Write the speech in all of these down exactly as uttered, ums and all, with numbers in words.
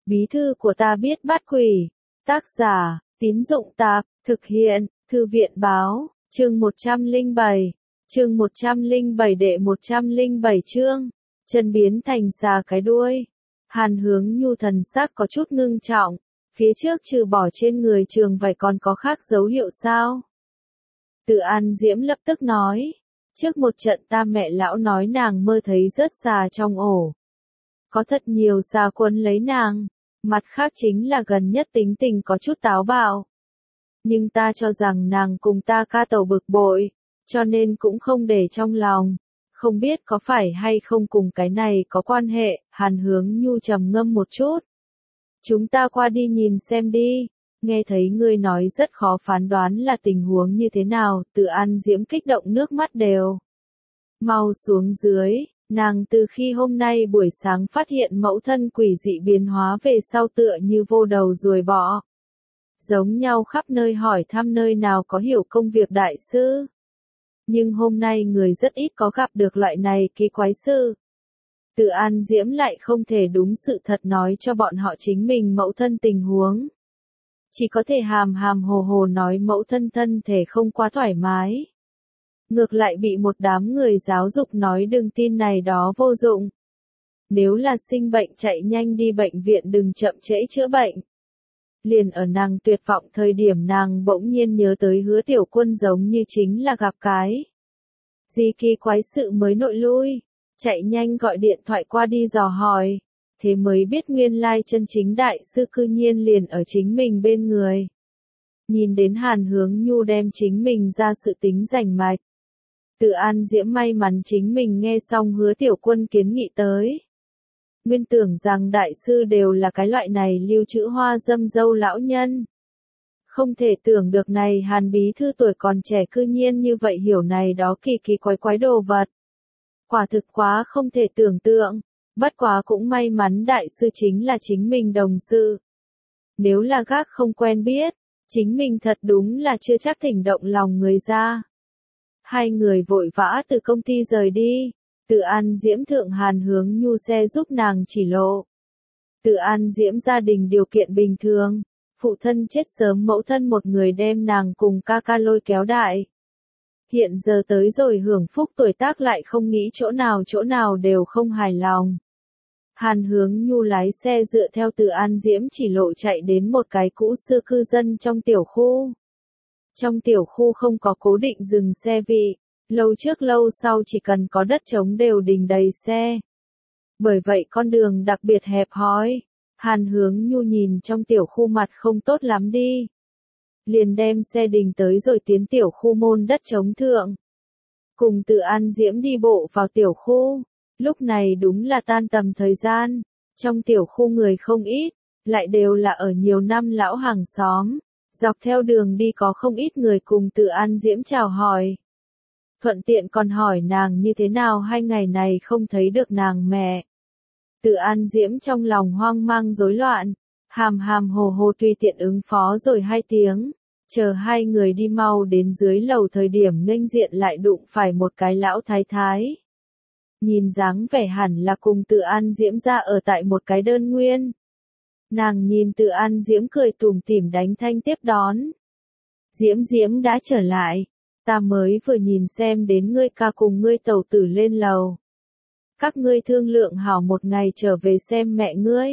Bí thư của ta biết bắt quỷ. Tác giả, Tín Dụng Tạp, thực hiện, Thư viện Báo, chương một trăm lẻ bảy, chương một trăm lẻ bảy đệ một trăm lẻ bảy chương, chân biến thành xà cái đuôi. Hàn Hướng Nhu thần sắc có chút ngưng trọng, phía trước trừ bỏ trên người Trường Vảy còn có khác dấu hiệu sao? Từ An Diễm lập tức nói, trước một trận ta mẹ lão nói nàng mơ thấy rớt xà trong ổ. Có thật nhiều xà quấn lấy nàng, mặt khác chính là gần nhất tính tình có chút táo bạo. Nhưng ta cho rằng nàng cùng ta ca tẩu bực bội, cho nên cũng không để trong lòng. Không biết có phải hay không cùng cái này có quan hệ, Hàn Hướng Nhu trầm ngâm một chút. Chúng ta qua đi nhìn xem đi, nghe thấy ngươi nói rất khó phán đoán là tình huống như thế nào, Từ An Diễm kích động nước mắt đều mau xuống dưới, nàng từ khi hôm nay buổi sáng phát hiện mẫu thân quỷ dị biến hóa về sau tựa như vô đầu ruồi bọ. Giống nhau khắp nơi hỏi thăm nơi nào có hiểu công việc đại sư. Nhưng hôm nay người rất ít có gặp được loại này kỳ quái sự. Từ An Diễm lại không thể đúng sự thật nói cho bọn họ chính mình mẫu thân tình huống. Chỉ có thể hàm hàm hồ hồ nói mẫu thân thân thể không quá thoải mái. Ngược lại bị một đám người giáo dục nói đừng tin này đó vô dụng. Nếu là sinh bệnh chạy nhanh đi bệnh viện đừng chậm trễ chữa bệnh. Liền ở nàng tuyệt vọng thời điểm nàng bỗng nhiên nhớ tới Hứa Tiểu Quân giống như chính là gặp cái gì kỳ quái sự mới nội lui, chạy nhanh gọi điện thoại qua đi dò hỏi, thế mới biết nguyên lai chân chính đại sư cư nhiên liền ở chính mình bên người. Nhìn đến Hàn Hướng Nhu đem chính mình ra sự tính rành mạch. Từ An Diễm may mắn chính mình nghe xong Hứa Tiểu Quân kiến nghị tới. Nguyên tưởng rằng đại sư đều là cái loại này lưu trữ hoa dâm dâu lão nhân. Không thể tưởng được này Hàn bí thư tuổi còn trẻ cư nhiên như vậy hiểu này đó kỳ kỳ quái quái đồ vật. Quả thực quá không thể tưởng tượng, bất quá cũng may mắn đại sư chính là chính mình đồng sự. Nếu là gác không quen biết, chính mình thật đúng là chưa chắc thỉnh động lòng người ra. Hai người vội vã từ công ty rời đi. Từ An Diễm thượng Hàn Hướng Nhu xe giúp nàng chỉ lộ. Từ An Diễm gia đình điều kiện bình thường, phụ thân chết sớm mẫu thân một người đem nàng cùng ca ca lôi kéo đại. Hiện giờ tới rồi hưởng phúc tuổi tác lại không nghĩ chỗ nào chỗ nào đều không hài lòng. Hàn Hướng Nhu lái xe dựa theo Từ An Diễm chỉ lộ chạy đến một cái cũ xưa cư dân trong tiểu khu. Trong tiểu khu không có cố định dừng xe vị. Lâu trước lâu sau chỉ cần có đất trống đều đình đầy xe. Bởi vậy con đường đặc biệt hẹp hòi. Hàn Hướng Nhu nhìn trong tiểu khu mặt không tốt lắm đi. Liền đem xe đình tới rồi tiến tiểu khu môn đất trống thượng. Cùng Từ An Diễm đi bộ vào tiểu khu. Lúc này đúng là tan tầm thời gian. Trong tiểu khu người không ít, lại đều là ở nhiều năm lão hàng xóm. Dọc theo đường đi có không ít người cùng Từ An Diễm chào hỏi. Thuận tiện còn hỏi nàng như thế nào hai ngày này không thấy được nàng mẹ. Từ An Diễm trong lòng hoang mang rối loạn, hàm hàm hồ hồ tùy tiện ứng phó rồi hai tiếng, chờ hai người đi mau đến dưới lầu thời điểm nghênh diện lại đụng phải một cái lão thái thái. Nhìn dáng vẻ hẳn là cùng Từ An Diễm ra ở tại một cái đơn nguyên. Nàng nhìn Từ An Diễm cười tủm tỉm đánh thanh tiếp đón. Diễm Diễm đã trở lại. Ta mới vừa nhìn xem đến ngươi ca cùng ngươi tẩu tử lên lầu. Các ngươi thương lượng hảo một ngày trở về xem mẹ ngươi.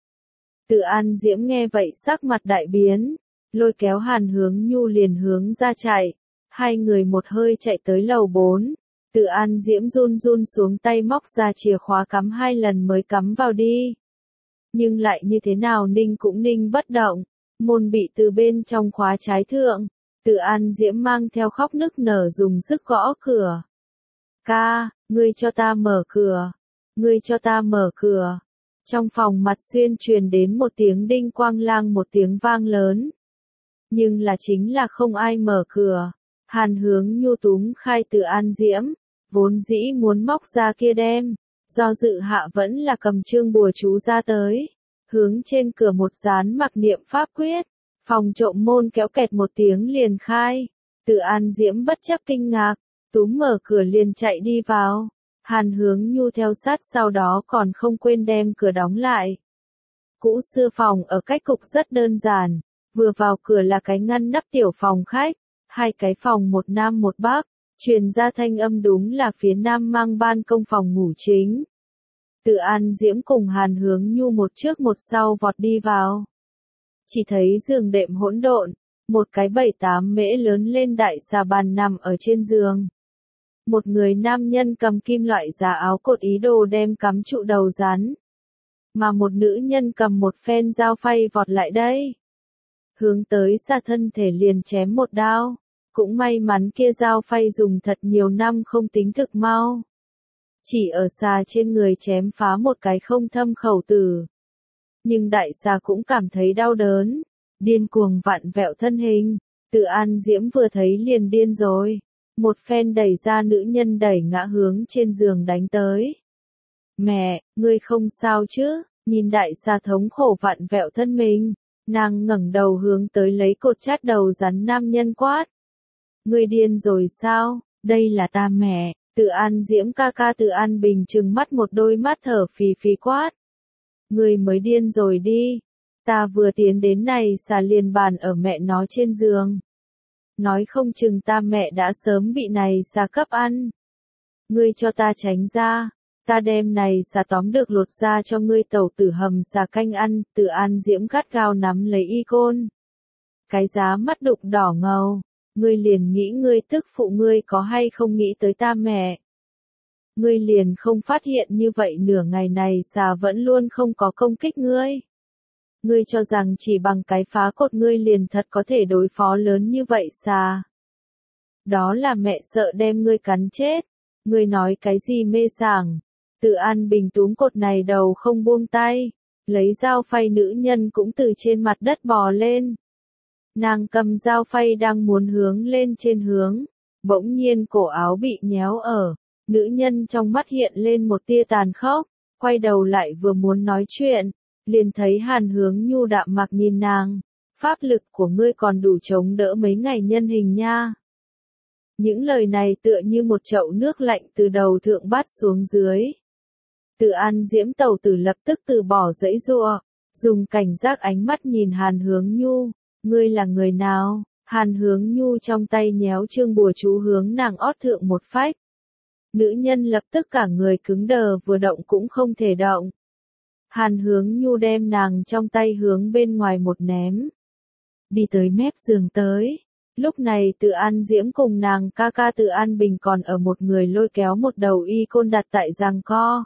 Từ An Diễm nghe vậy sắc mặt đại biến, lôi kéo Hàn Hướng Nhu liền hướng ra chạy. Hai người một hơi chạy tới lầu bốn. Từ An Diễm run run xuống tay móc ra chìa khóa cắm hai lần mới cắm vào đi. Nhưng lại như thế nào ninh cũng ninh bất động, môn bị từ bên trong khóa trái thượng. Từ An Diễm mang theo khóc nức nở dùng sức gõ cửa. Ca, ngươi cho ta mở cửa. Ngươi cho ta mở cửa. Trong phòng mặt xuyên truyền đến một tiếng đinh quang lang một tiếng vang lớn. Nhưng là chính là không ai mở cửa. Hàn Hướng Nhu túm khai Từ An Diễm. Vốn dĩ muốn móc ra kia đem. Do dự hạ vẫn là cầm chương bùa chú ra tới. Hướng trên cửa một dán mặc niệm pháp quyết. Phòng trộm môn kéo kẹt một tiếng liền khai. Từ An Diễm bất chấp kinh ngạc, túm mở cửa liền chạy đi vào. Hàn Hướng Nhu theo sát sau đó còn không quên đem cửa đóng lại. Cũ xưa phòng ở cách cục rất đơn giản, vừa vào cửa là cái ngăn nắp tiểu phòng khách, hai cái phòng một nam một bắc, truyền ra thanh âm đúng là phía nam mang ban công phòng ngủ chính. Từ An Diễm cùng Hàn Hướng Nhu một trước một sau vọt đi vào. Chỉ thấy giường đệm hỗn độn, một cái bảy tám mễ lớn lên đại xà bàn nằm ở trên giường. Một người nam nhân cầm kim loại giá áo cột ý đồ đem cắm trụ đầu rắn. Mà một nữ nhân cầm một phen dao phay vọt lại đây. Hướng tới xà thân thể liền chém một đao. Cũng may mắn kia dao phay dùng thật nhiều năm không tính thực mau. Chỉ ở xà trên người chém phá một cái không thâm khẩu tử. Nhưng đại xà cũng cảm thấy đau đớn. Điên cuồng vặn vẹo thân hình. Từ An Diễm vừa thấy liền điên rồi. Một phen đẩy ra nữ nhân đẩy ngã hướng trên giường đánh tới. Mẹ, ngươi không sao chứ? Nhìn đại xà thống khổ vặn vẹo thân mình. Nàng ngẩng đầu hướng tới lấy cột chát đầu rắn nam nhân quát. Ngươi điên rồi sao? Đây là ta mẹ. Từ An Diễm ca ca Từ An Bình trừng mắt một đôi mắt thở phì phì quát. Ngươi mới điên rồi đi. Ta vừa tiến đến này xà liền bàn ở mẹ nó trên giường. Nói không chừng ta mẹ đã sớm bị này xà cấp ăn. Ngươi cho ta tránh ra. Ta đem này xà tóm được lột ra cho ngươi tẩu tử hầm xà canh ăn. Từ An Diễm gắt gao nắm lấy y côn. Cái giá mắt đục đỏ ngầu. Ngươi liền nghĩ ngươi tức phụ ngươi có hay không nghĩ tới ta mẹ. Ngươi liền không phát hiện như vậy nửa ngày này xà vẫn luôn không có công kích ngươi. Ngươi cho rằng chỉ bằng cái phá cột ngươi liền thật có thể đối phó lớn như vậy xà. Đó là mẹ sợ đem ngươi cắn chết. Ngươi nói cái gì mê sảng. Từ An Bình túm cột này đầu không buông tay. Lấy dao phay nữ nhân cũng từ trên mặt đất bò lên. Nàng cầm dao phay đang muốn hướng lên trên hướng. Bỗng nhiên cổ áo bị nhéo ở. Nữ nhân trong mắt hiện lên một tia tàn khốc. Quay đầu lại vừa muốn nói chuyện. Liền thấy Hàn Hướng Nhu đạm mặc nhìn nàng. Pháp lực của ngươi còn đủ chống đỡ mấy ngày nhân hình nha. Những lời này tựa như một chậu nước lạnh từ đầu thượng bát xuống dưới. Từ An Diễm tẩu tử lập tức từ bỏ dãy giụa, dùng cảnh giác ánh mắt nhìn Hàn Hướng Nhu. Ngươi là người nào? Hàn Hướng Nhu trong tay nhéo chương bùa chú hướng nàng ót thượng một phách. Nữ nhân lập tức cả người cứng đờ vừa động cũng không thể động. Hàn Hướng Nhu đem nàng trong tay hướng bên ngoài một ném. Đi tới mép giường tới. Lúc này Từ An Diễm cùng nàng ca ca Từ An Bình còn ở một người lôi kéo một đầu y côn đặt tại giằng co.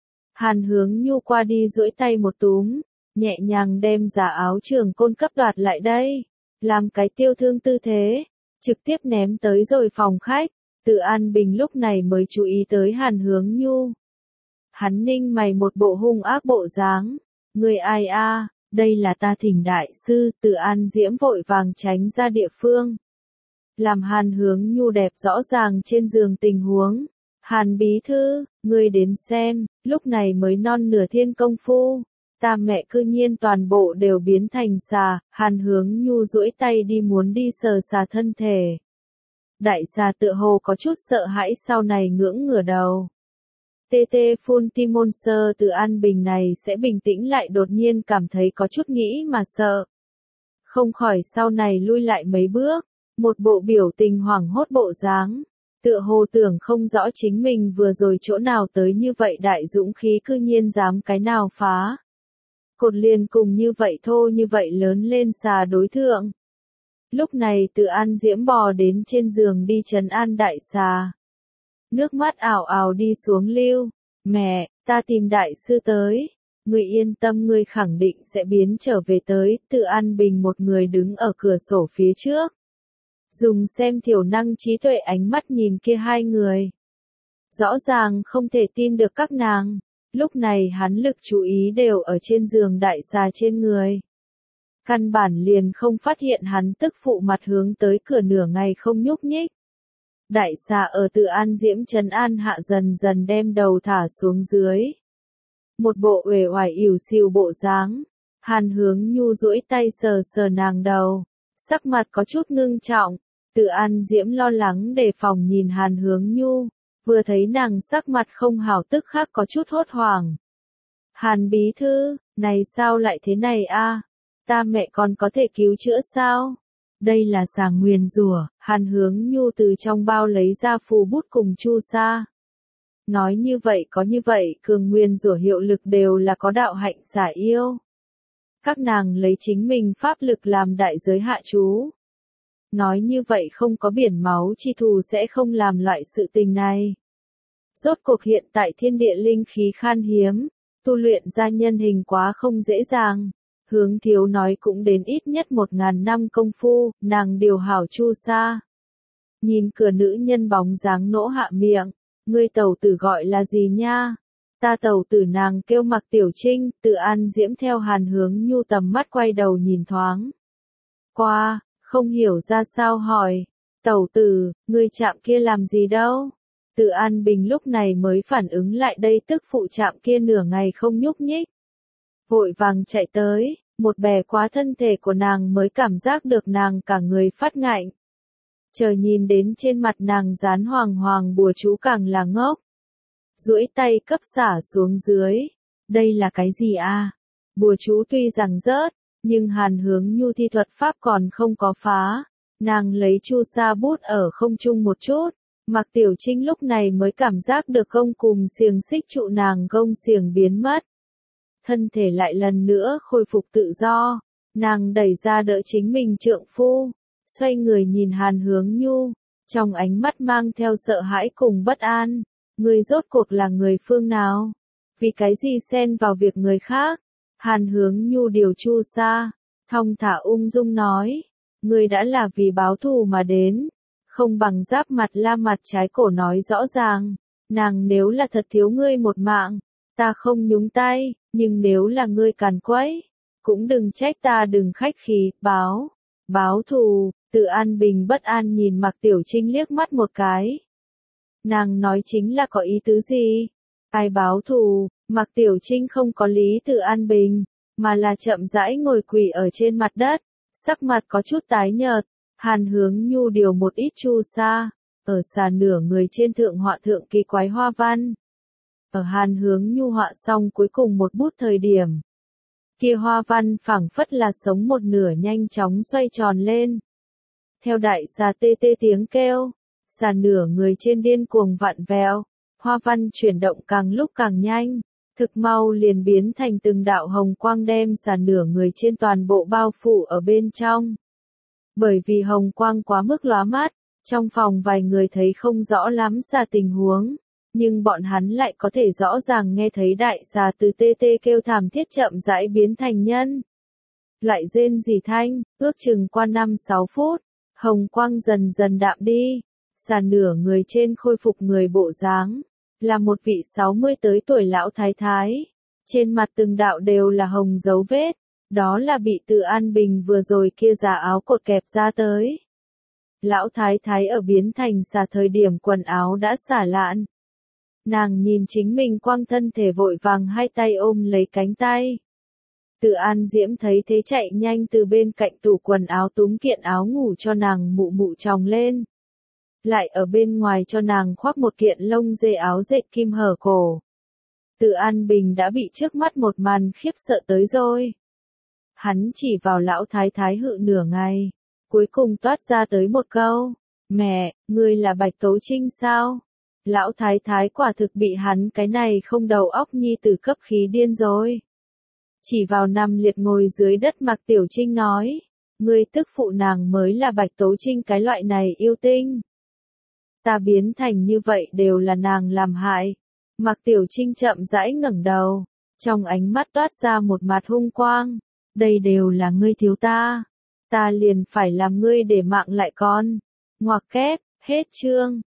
Hàn Hướng Nhu qua đi duỗi tay một túm, nhẹ nhàng đem giả áo trường côn cấp đoạt lại đây. Làm cái tiêu thương tư thế, trực tiếp ném tới rồi phòng khách. Từ An Bình lúc này mới chú ý tới Hàn Hướng Nhu. Hắn ninh mày một bộ hung ác bộ dáng. Người ai a? Đây là ta Thỉnh đại sư. Từ An Diễm vội vàng tránh ra địa phương. Làm Hàn Hướng Nhu đẹp rõ ràng trên giường tình huống. Hàn bí thư, ngươi đến xem, lúc này mới non nửa thiên công phu. Ta mẹ cư nhiên toàn bộ đều biến thành xà. Hàn Hướng Nhu duỗi tay đi muốn đi sờ xà thân thể. Đại xà tựa hồ có chút sợ hãi sau này ngưỡng ngửa đầu. Tê tê phun timon sơ. Từ An Bình này sẽ bình tĩnh lại đột nhiên cảm thấy có chút nghĩ mà sợ. Không khỏi sau này lui lại mấy bước, một bộ biểu tình hoảng hốt bộ dáng. Tựa hồ tưởng không rõ chính mình vừa rồi chỗ nào tới như vậy đại dũng khí cư nhiên dám cái nào phá. Cột liền cùng như vậy thô như vậy lớn lên xà đối thượng. Lúc này Từ An Diễm bò đến trên giường đi trấn an đại xà. Nước mắt ảo ảo đi xuống lưu. Mẹ, ta tìm đại sư tới. Ngươi yên tâm ngươi khẳng định sẽ biến trở về tới. Từ An Bình một người đứng ở cửa sổ phía trước. Dùng xem thiểu năng trí tuệ ánh mắt nhìn kia hai người. Rõ ràng không thể tin được các nàng. Lúc này hắn lực chú ý đều ở trên giường đại xà trên người. Căn bản liền không phát hiện hắn tức phụ mặt hướng tới cửa nửa ngày không nhúc nhích. Đại xà ở Từ An Diễm trấn an hạ dần dần đem đầu thả xuống dưới. Một bộ uể oải ỉu xìu bộ dáng. Hàn Hướng Nhu duỗi tay sờ sờ nàng đầu. Sắc mặt có chút ngưng trọng. Từ An Diễm lo lắng đề phòng nhìn Hàn Hướng Nhu. Vừa thấy nàng sắc mặt không hảo tức khắc có chút hốt hoảng. Hàn bí thư, Này sao lại thế này a? Ta mẹ còn có thể cứu chữa sao? Đây là sàng nguyền rủa. Hàn Hướng Nhu từ trong bao lấy ra phù bút cùng chu sa. Nói như vậy có như vậy, cường nguyền rủa hiệu lực đều là có đạo hạnh xả yêu. Các nàng lấy chính mình pháp lực làm đại giới hạ chú. Nói như vậy không có biển máu chi thù sẽ không làm loại sự tình này. Rốt cuộc hiện tại thiên địa linh khí khan hiếm, tu luyện ra nhân hình quá không dễ dàng. Hướng thiếu nói cũng đến ít nhất một ngàn năm công phu, nàng điều hảo chu sa. Nhìn cửa nữ nhân bóng dáng nỗ hạ miệng, ngươi tẩu tử gọi là gì nha? Ta tẩu tử nàng kêu Mặc Tiểu Trinh. Tự An Diễm theo Hàn Hướng Nhu tầm mắt quay đầu nhìn thoáng qua, không hiểu ra sao hỏi, tẩu tử, ngươi chạm kia làm gì đâu? Tự An Bình lúc này mới phản ứng lại đây, tức phụ chạm kia nửa ngày không nhúc nhích. Vội vàng chạy tới, một bè quá thân thể của nàng mới cảm giác được nàng cả người phát ngạnh. Chờ nhìn đến trên mặt nàng dán hoàng hoàng bùa chú càng là ngốc. Duỗi tay cấp xả xuống dưới. Đây là cái gì a? Bùa chú tuy rằng rớt, nhưng Hàn Hướng Nhu thi thuật pháp còn không có phá. Nàng lấy chu sa bút ở không trung một chút. Mặc Tiểu Trinh lúc này mới cảm giác được gông cùm xiềng xích trụ nàng gông xiềng biến mất. Thân thể lại lần nữa khôi phục tự do. Nàng đẩy ra đỡ chính mình trượng phu. Xoay người nhìn Hàn Hướng Nhu. Trong ánh mắt mang theo sợ hãi cùng bất an. Ngươi rốt cuộc là người phương nào? Vì cái gì xen vào việc người khác? Hàn Hướng Nhu điều chu sa. Thong thả ung dung nói. Ngươi đã là vì báo thù mà đến. Không bằng giáp mặt la mặt trái cổ nói rõ ràng. Nàng nếu là thật thiếu ngươi một mạng. Ta không nhúng tay. Nhưng nếu là ngươi càn quấy. Cũng đừng trách ta đừng khách khí. Báo. Báo thù. Tự An Bình bất an nhìn Mặc Tiểu Trinh liếc mắt một cái. Nàng nói chính là có ý tứ gì? Ai báo thù? Mặc Tiểu Trinh không có lý Tự An Bình, mà là chậm rãi ngồi quỳ ở trên mặt đất, sắc mặt có chút tái nhợt. Hàn Hướng Nhu điều một ít chu sa, ở xà nửa người trên thượng họa thượng kỳ quái hoa văn. Ở Hàn Hướng Nhu họa xong cuối cùng một bút thời điểm, kia hoa văn phảng phất là sống một nửa nhanh chóng xoay tròn lên. Theo đại xà tê tê tiếng kêu, xà nửa người trên điên cuồng vặn vẹo, hoa văn chuyển động càng lúc càng nhanh, thực mau liền biến thành từng đạo hồng quang đem xà nửa người trên toàn bộ bao phủ ở bên trong. Bởi vì hồng quang quá mức lóa mắt, trong phòng vài người thấy không rõ lắm xà tình huống, nhưng bọn hắn lại có thể rõ ràng nghe thấy đại xà từ tê tê kêu thảm thiết chậm rãi biến thành nhân. Lại rên rỉ thanh, ước chừng qua năm sáu phút, hồng quang dần dần đạm đi, xà nửa người trên khôi phục người bộ dáng, là một vị sáu mươi tới tuổi lão thái thái, trên mặt từng đạo đều là hồng dấu vết, đó là bị Tự An Bình vừa rồi kia giả áo cột kẹp ra tới. Lão thái thái ở biến thành xà thời điểm quần áo đã xả lạn. Nàng nhìn chính mình quang thân thể vội vàng hai tay ôm lấy cánh tay. Tự An Diễm thấy thế chạy nhanh từ bên cạnh tủ quần áo túm kiện áo ngủ cho nàng mụ mụ tròng lên. Lại ở bên ngoài cho nàng khoác một kiện lông dê áo dệt kim hở cổ. Tự An Bình đã bị trước mắt một màn khiếp sợ tới rồi. Hắn chỉ vào lão thái thái hự nửa ngày, cuối cùng toát ra tới một câu, mẹ, ngươi là Bạch Tố Trinh sao? Lão thái thái quả thực bị hắn cái này không đầu óc nhi tử cấp khí điên rồi. Chỉ vào nằm liệt ngồi dưới đất Mặc Tiểu Trinh nói, ngươi tức phụ nàng mới là Bạch Tố Trinh cái loại này yêu tinh. Ta biến thành như vậy đều là nàng làm hại. Mặc Tiểu Trinh chậm rãi ngẩng đầu, trong ánh mắt toát ra một mặt hung quang, đây đều là ngươi thiếu ta, ta liền phải làm ngươi để mạng lại con. Ngoặc kép, hết chương.